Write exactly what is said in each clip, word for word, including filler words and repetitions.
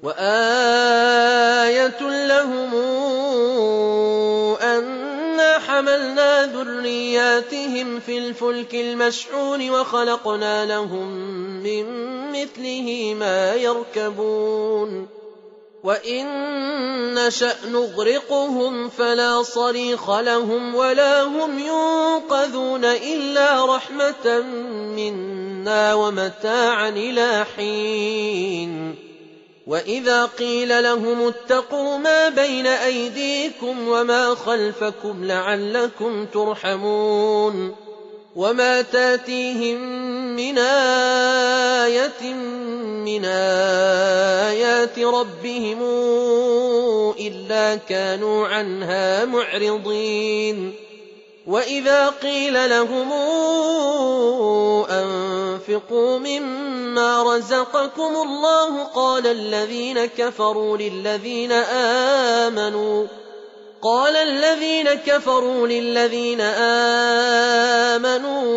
وآية لهم أنا حملنا ذرياتهم في الفلك المشحون وخلقنا لهم من مثله ما يركبون وإن نشأ نغرقهم فلا صريخ لهم ولا هم ينقذون إلا رحمة منا ومتاعا إلى حين وإذا قيل لهم اتقوا ما بين أيديكم وما خلفكم لعلكم ترحمون وما تاتيهم من آية من آيات ربهم إلا كانوا عنها معرضين وإذا قيل لهم أنفقوا مما رزقكم الله قال الذين كفروا للذين آمنوا قال الذين كفروا للذين آمنوا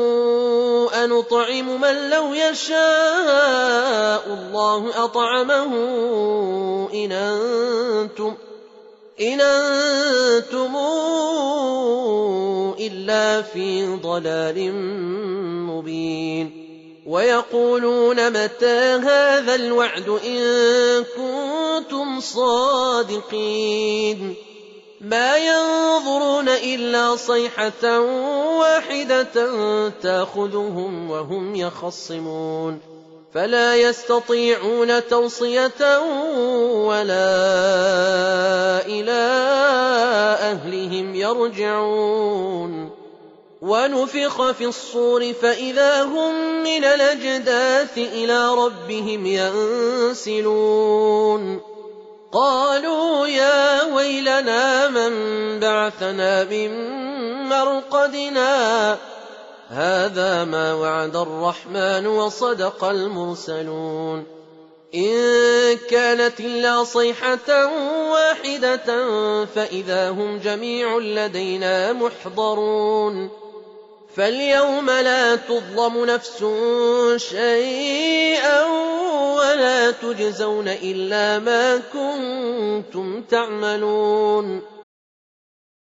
أنطعم من لو يشاء الله أطعمه إن أنتم إن أنتم إلا في ضلال مبين ويقولون متى هذا الوعد إن كنتم صادقين ما ينظرون إلا صيحة واحدة تأخذهم وهم يخصمون فلا يستطيعون توصية ولا إلى أهلهم يرجعون ونفخ في الصور فإذا هم من الأجداث إلى ربهم ينسلون قالوا يا ويلنا من بعثنا من مرقدنا هذا ما وعد الرحمن وصدق المرسلون إن كانت إلا صيحة واحدة فإذا هم جميع لدينا محضرون فاليوم لا تظلم نفس شيئا ولا تجزون إلا ما كنتم تعملون